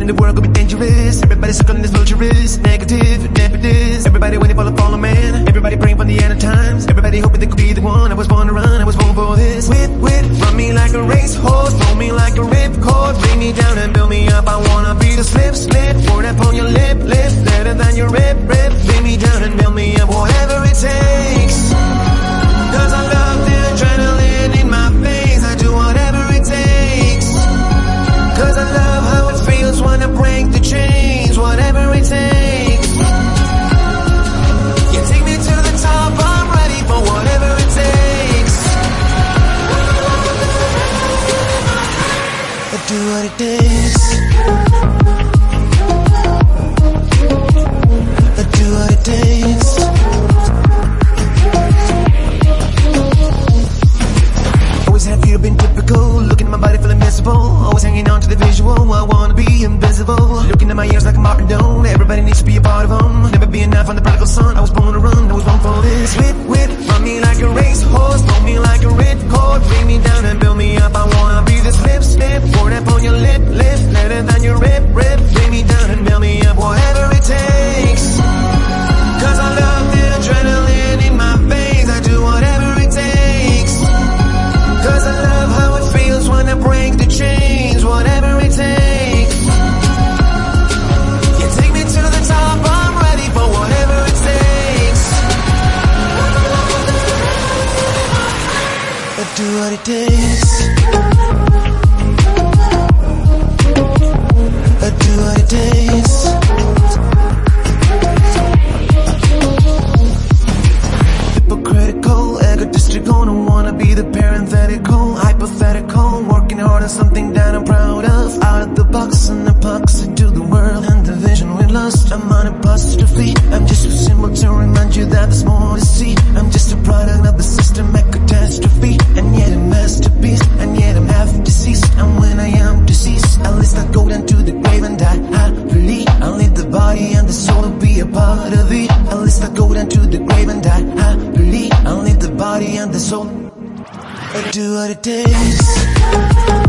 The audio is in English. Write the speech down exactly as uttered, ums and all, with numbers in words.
in the world could be dangerous. Everybody circling this vulturous, negative, negative. Everybody waiting for the fall of man. Everybody praying for the end of times. Everybody hoping they could be the one. I was born to run, I was born for this. Whip, whip, run me like a racehorse, roll me like a ripcord, bring me down and build me up. I wanna be the slip, slip, pour that on your lip, lip, better than your rip, rip. Bring me down and build me up, whatever it takes. Cause I love the adrenaline in my veins. I do whatever it takes. Cause I love how it feels when I break the chains. Whatever it takes. You take me to the top, I'm ready for whatever it takes. I do what it takes. I do what it takes. Always happy, you've been typical. Looking at my body feeling miserable. Always hanging on to the visual. I wanna be invisible. Looking at my ears like a Martin Doan. Everybody needs to be a part of them. Never be enough on the prodigal son. I was born to run, I was born for this. Whip, whip, run me like a racehorse, roll me like a ripcord, bring me down and build me up. I wanna be the slip, slip, pour that on your lip, lip, better than your rip, rip. Bring me down and build me up, whatever it takes. Cause I love the adrenaline in my veins. I do whatever it takes. Cause I love how it feels when I break the chains. Whatever it takes. You take me to the top, I'm ready for whatever it takes. I do what it takes. I do what it takes. Hypocritical, egotistical, don't wanna be the parenthetical, hypothetical, working hard on something that I'm proud of. Out of the box and epoxy to the world, and the vision we lost. I'm on apostrophe. I'm just a symbol to remind you that there's more to see. I'm just a product of the systemic catastrophe, and yet a masterpiece, and yet I'm half deceased. And when I am deceased, at least I go down to the grave and die happily. I'll leave the body and the soul to be a part of it. At least I go down to the grave and die happily. I'll leave the body and the soul. I do what it takes.